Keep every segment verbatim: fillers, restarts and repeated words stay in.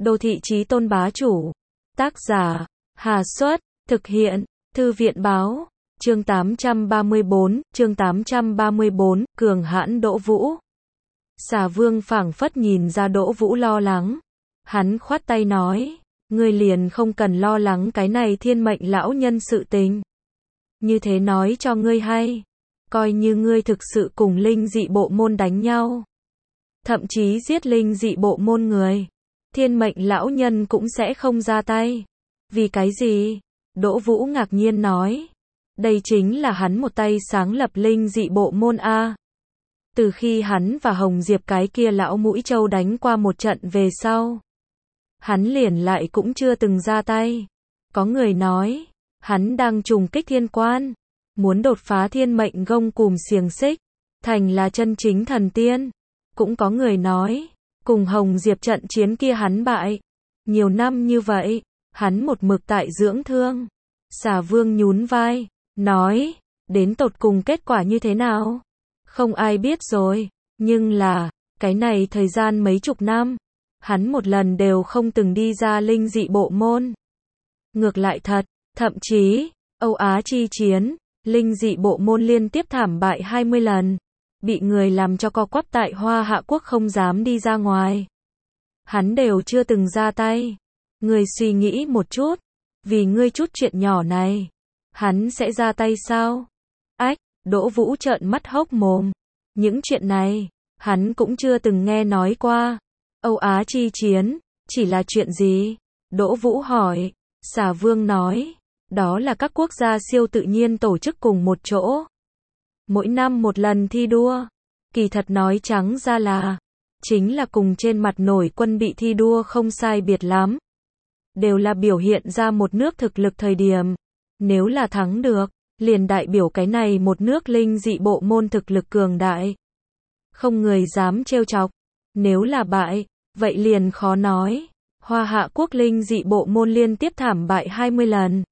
Đô thị chí tôn bá chủ. Tác giả, Hà Xuất, thực hiện, Thư viện báo, chương tám trăm ba mươi bốn, chương tám trăm ba mươi bốn, cường hãn Đỗ Vũ. Xà Vương phảng phất nhìn ra Đỗ Vũ lo lắng. Hắn khoát tay nói, ngươi liền không cần lo lắng cái này thiên mệnh lão nhân sự tình. Như thế nói cho ngươi hay, coi như ngươi thực sự cùng linh dị bộ môn đánh nhau, thậm chí giết linh dị bộ môn người, thiên mệnh lão nhân cũng sẽ không ra tay. Vì cái gì? Đỗ Vũ ngạc nhiên nói, đây chính là hắn một tay sáng lập linh dị bộ môn A. Từ khi hắn và Hồng Diệp cái kia lão mũi trâu đánh qua một trận về sau, hắn liền lại cũng chưa từng ra tay. Có người nói, hắn đang trùng kích thiên quan, muốn đột phá thiên mệnh gông cùm xiềng xích, thành là chân chính thần tiên. Cũng có người nói, cùng Hồng Diệp trận chiến kia hắn bại. Nhiều năm như vậy, hắn một mực tại dưỡng thương. Xà Vương nhún vai, nói, đến tột cùng kết quả như thế nào? Không ai biết rồi, nhưng là, cái này thời gian mấy chục năm, hắn một lần đều không từng đi ra linh dị bộ môn. Ngược lại thật, thậm chí, Âu Á chi chiến, linh dị bộ môn liên tiếp thảm bại hai mươi lần, bị người làm cho co quắp tại Hoa Hạ Quốc không dám đi ra ngoài. Hắn đều chưa từng ra tay. Ngươi suy nghĩ một chút, vì ngươi chút chuyện nhỏ này, hắn sẽ ra tay sao? Ách, Đỗ Vũ trợn mắt hốc mồm. Những chuyện này, hắn cũng chưa từng nghe nói qua. Âu Á chi chiến, chỉ là chuyện gì? Đỗ Vũ hỏi. Xà Vương nói, đó là các quốc gia siêu tự nhiên tổ chức cùng một chỗ. Mỗi năm một lần thi đua. Kỳ thật nói trắng ra là, chính là cùng trên mặt nổi quân bị thi đua không sai biệt lắm. Đều là biểu hiện ra một nước thực lực thời điểm. Nếu là thắng được, liền đại biểu cái này một nước linh dị bộ môn thực lực cường đại. Không người dám trêu chọc. Nếu là bại, vậy liền khó nói. Hoa Hạ Quốc linh dị bộ môn liên tiếp thảm bại hai mươi lần.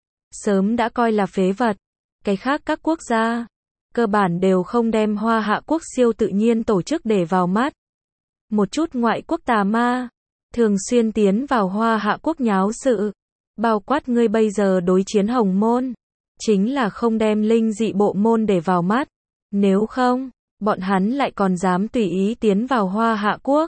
Sớm đã coi là phế vật. Cái khác các quốc gia, cơ bản đều không đem Hoa Hạ Quốc siêu tự nhiên tổ chức để vào mắt. Một chút ngoại quốc tà ma, thường xuyên tiến vào Hoa Hạ Quốc nháo sự. Bao quát ngươi bây giờ đối chiến Hồng Môn, chính là không đem linh dị bộ môn để vào mắt. Nếu không, bọn hắn lại còn dám tùy ý tiến vào Hoa Hạ Quốc.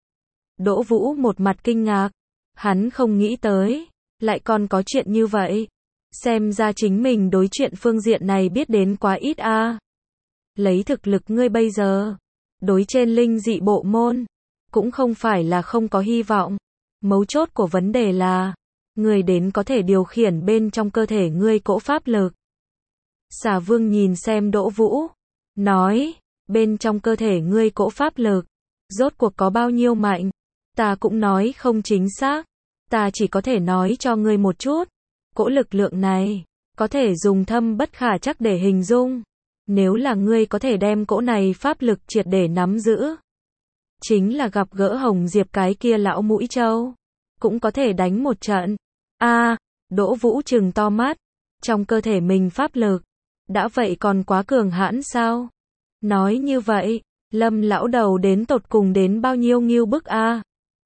Đỗ Vũ một mặt kinh ngạc. Hắn không nghĩ tới, lại còn có chuyện như vậy. Xem ra chính mình đối chuyện phương diện này biết đến quá ít a. À. Lấy thực lực ngươi bây giờ, đối trên linh dị bộ môn, cũng không phải là không có hy vọng. Mấu chốt của vấn đề là, ngươi đến có thể điều khiển bên trong cơ thể ngươi cỗ pháp lực. Xà Vương nhìn xem Đỗ Vũ, nói, bên trong cơ thể ngươi cỗ pháp lực, rốt cuộc có bao nhiêu mạnh? Ta cũng nói không chính xác, ta chỉ có thể nói cho ngươi một chút. Cỗ lực lượng này, có thể dùng thâm bất khả trắc để hình dung. Nếu là ngươi có thể đem cỗ này pháp lực triệt để nắm giữ, chính là gặp gỡ Hồng Diệp cái kia lão mũi trâu, cũng có thể đánh một trận. A, à, Đỗ Vũ trừng to mắt, trong cơ thể mình pháp lực, đã vậy còn quá cường hãn sao? Nói như vậy, Lâm lão đầu đến tột cùng đến bao nhiêu ngưu bức a? À?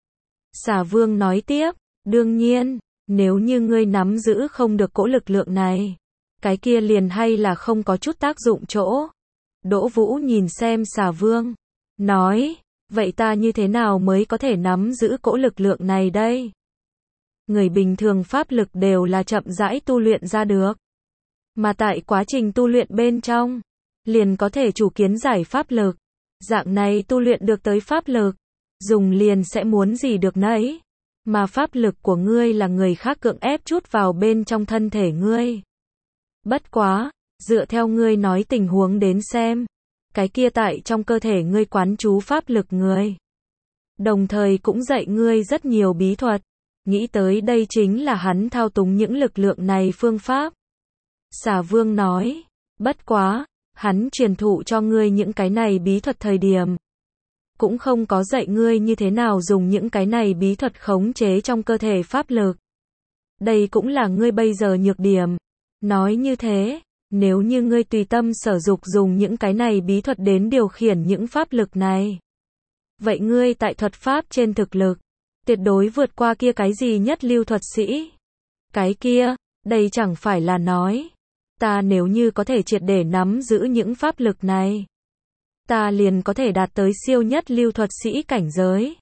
Xà Vương nói tiếp, đương nhiên, nếu như ngươi nắm giữ không được cỗ lực lượng này, cái kia liền hay là không có chút tác dụng chỗ. Đỗ Vũ nhìn xem Xà Vương, nói, vậy ta như thế nào mới có thể nắm giữ cỗ lực lượng này đây? Người bình thường pháp lực đều là chậm rãi tu luyện ra được. Mà tại quá trình tu luyện bên trong, liền có thể chủ kiến giải pháp lực. Dạng này tu luyện được tới pháp lực, dùng liền sẽ muốn gì được nấy. Mà pháp lực của ngươi là người khác cưỡng ép chút vào bên trong thân thể ngươi. Bất quá, dựa theo ngươi nói tình huống đến xem, cái kia tại trong cơ thể ngươi quán chú pháp lực ngươi. Đồng thời cũng dạy ngươi rất nhiều bí thuật. Nghĩ tới đây chính là hắn thao túng những lực lượng này phương pháp. Xà Vương nói, bất quá, hắn truyền thụ cho ngươi những cái này bí thuật thời điểm, cũng không có dạy ngươi như thế nào dùng những cái này bí thuật khống chế trong cơ thể pháp lực. Đây cũng là ngươi bây giờ nhược điểm. Nói như thế, nếu như ngươi tùy tâm sở dục dùng những cái này bí thuật đến điều khiển những pháp lực này, vậy ngươi tại thuật pháp trên thực lực, tuyệt đối vượt qua kia cái gì nhất lưu thuật sĩ. Cái kia, đây chẳng phải là nói, ta nếu như có thể triệt để nắm giữ những pháp lực này, ta liền có thể đạt tới siêu nhất lưu thuật sĩ cảnh giới.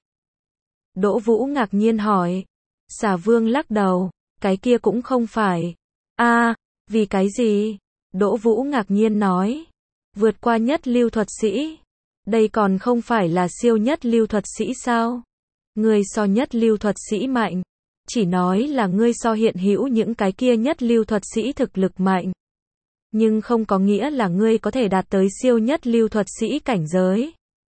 Đỗ Vũ ngạc nhiên hỏi. Xà Vương lắc đầu, cái kia cũng không phải. A, vì cái gì? Đỗ Vũ ngạc nhiên nói. Vượt qua nhất lưu thuật sĩ. Đây còn không phải là siêu nhất lưu thuật sĩ sao? Ngươi so nhất lưu thuật sĩ mạnh. Chỉ nói là ngươi so hiện hữu những cái kia nhất lưu thuật sĩ thực lực mạnh. Nhưng không có nghĩa là ngươi có thể đạt tới siêu nhất lưu thuật sĩ cảnh giới.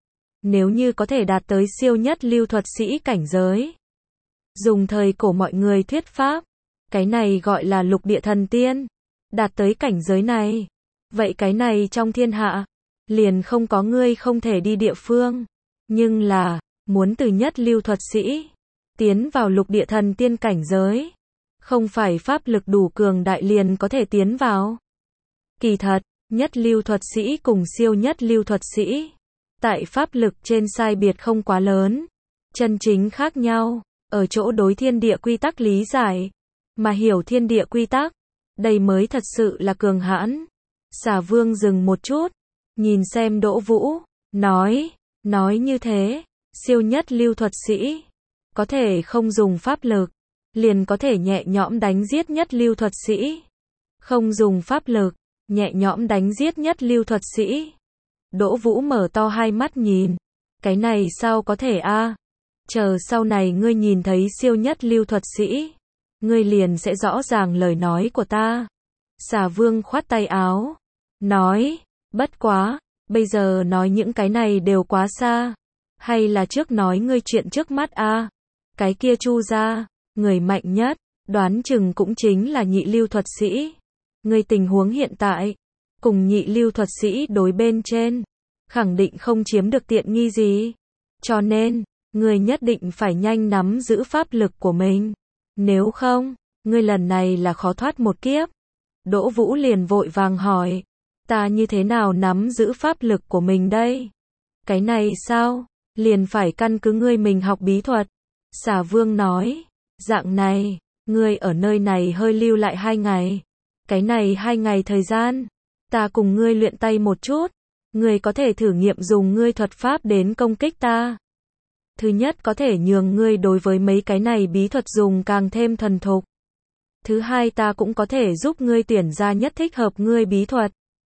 Nếu như có thể đạt tới siêu nhất lưu thuật sĩ cảnh giới, dùng thời cổ mọi người thuyết pháp, cái này gọi là lục địa thần tiên. Đạt tới cảnh giới này, vậy cái này trong thiên hạ, liền không có ngươi không thể đi địa phương. Nhưng là, muốn từ nhất lưu thuật sĩ, tiến vào lục địa thần tiên cảnh giới, không phải pháp lực đủ cường đại liền có thể tiến vào. Kỳ thật, nhất lưu thuật sĩ cùng siêu nhất lưu thuật sĩ, tại pháp lực trên sai biệt không quá lớn. Chân chính khác nhau, ở chỗ đối thiên địa quy tắc lý giải, mà hiểu thiên địa quy tắc, đây mới thật sự là cường hãn. Xà Vương dừng một chút, nhìn xem Đỗ Vũ, nói, nói như thế, siêu nhất lưu thuật sĩ, có thể không dùng pháp lực, liền có thể nhẹ nhõm đánh giết nhất lưu thuật sĩ. Không dùng pháp lực, nhẹ nhõm đánh giết nhất lưu thuật sĩ. Đỗ Vũ mở to hai mắt nhìn, cái này sao có thể a? Chờ sau này ngươi nhìn thấy siêu nhất lưu thuật sĩ, ngươi liền sẽ rõ ràng lời nói của ta. Xà Vương khoát tay áo, nói, bất quá, bây giờ nói những cái này đều quá xa, hay là trước nói ngươi chuyện trước mắt a? Cái kia Chu gia, người mạnh nhất, đoán chừng cũng chính là nhị lưu thuật sĩ. Ngươi tình huống hiện tại, cùng nhị lưu thuật sĩ đối bên trên, khẳng định không chiếm được tiện nghi gì. Cho nên, ngươi nhất định phải nhanh nắm giữ pháp lực của mình. Nếu không, ngươi lần này là khó thoát một kiếp. Đỗ Vũ liền vội vàng hỏi, ta như thế nào nắm giữ pháp lực của mình đây? Cái này sao? Liền phải căn cứ ngươi mình học bí thuật. Xà Vương nói, dạng này, ngươi ở nơi này hơi lưu lại hai ngày. Cái này hai ngày thời gian, ta cùng ngươi luyện tay một chút. Ngươi có thể thử nghiệm dùng ngươi thuật pháp đến công kích ta. Thứ nhất có thể nhường ngươi đối với mấy cái này bí thuật dùng càng thêm thuần thục. Thứ hai ta cũng có thể giúp ngươi tuyển ra nhất thích hợp ngươi bí thuật.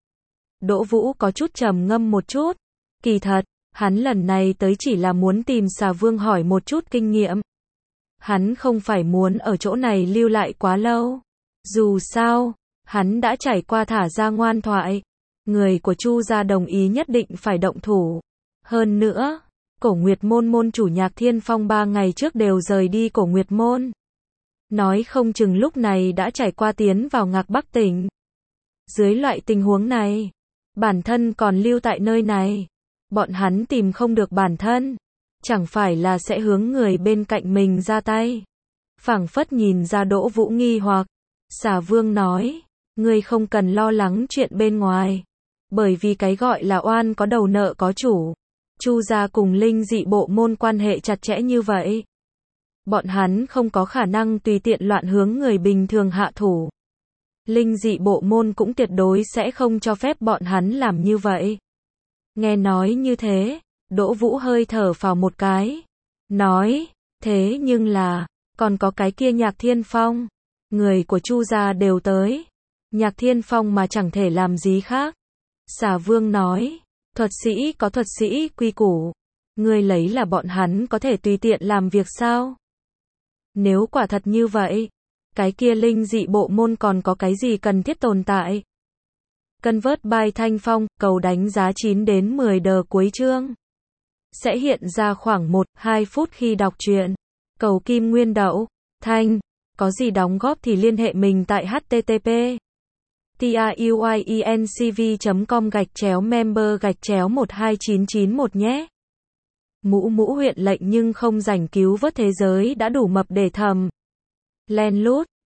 Đỗ Vũ có chút trầm ngâm một chút. Kỳ thật, hắn lần này tới chỉ là muốn tìm Xà Vương hỏi một chút kinh nghiệm. Hắn không phải muốn ở chỗ này lưu lại quá lâu. Dù sao, hắn đã trải qua thả ra ngoan thoại. Người của Chu gia đồng ý nhất định phải động thủ. Hơn nữa, Cổ Nguyệt Môn môn chủ Nhạc Thiên Phong ba ngày trước đều rời đi Cổ Nguyệt Môn. Nói không chừng lúc này đã trải qua tiến vào Ngạc Bắc tỉnh. Dưới loại tình huống này, bản thân còn lưu tại nơi này, bọn hắn tìm không được bản thân, chẳng phải là sẽ hướng người bên cạnh mình ra tay. Phảng phất nhìn ra Đỗ Vũ nghi hoặc, Xà Vương nói, ngươi không cần lo lắng chuyện bên ngoài, bởi vì cái gọi là oan có đầu nợ có chủ. Chu gia cùng linh dị bộ môn quan hệ chặt chẽ như vậy, bọn hắn không có khả năng tùy tiện loạn hướng người bình thường hạ thủ. Linh dị bộ môn cũng tuyệt đối sẽ không cho phép bọn hắn làm như vậy. Nghe nói như thế, Đỗ Vũ hơi thở phào một cái, nói, thế nhưng là, còn có cái kia Nhạc Thiên Phong, người của Chu gia đều tới, Nhạc Thiên Phong mà chẳng thể làm gì khác. Xà Vương nói, thuật sĩ có thuật sĩ quy củ, ngươi lấy là bọn hắn có thể tùy tiện làm việc sao? Nếu quả thật như vậy, cái kia linh dị bộ môn còn có cái gì cần thiết tồn tại? Convert by Thanh Phong, cầu đánh giá chín đến mười đờ cuối chương. Sẽ hiện ra khoảng một đến hai phút khi đọc truyện. Cầu Kim Nguyên Đậu, Thanh, có gì đóng góp thì liên hệ mình tại h t t p truyencv chấm com gạch chéo member gạch chéo một hai chín chín một nhé. Mũ mũ huyện lệnh nhưng không rảnh cứu vớt thế giới đã đủ mập để thầm. Len lút.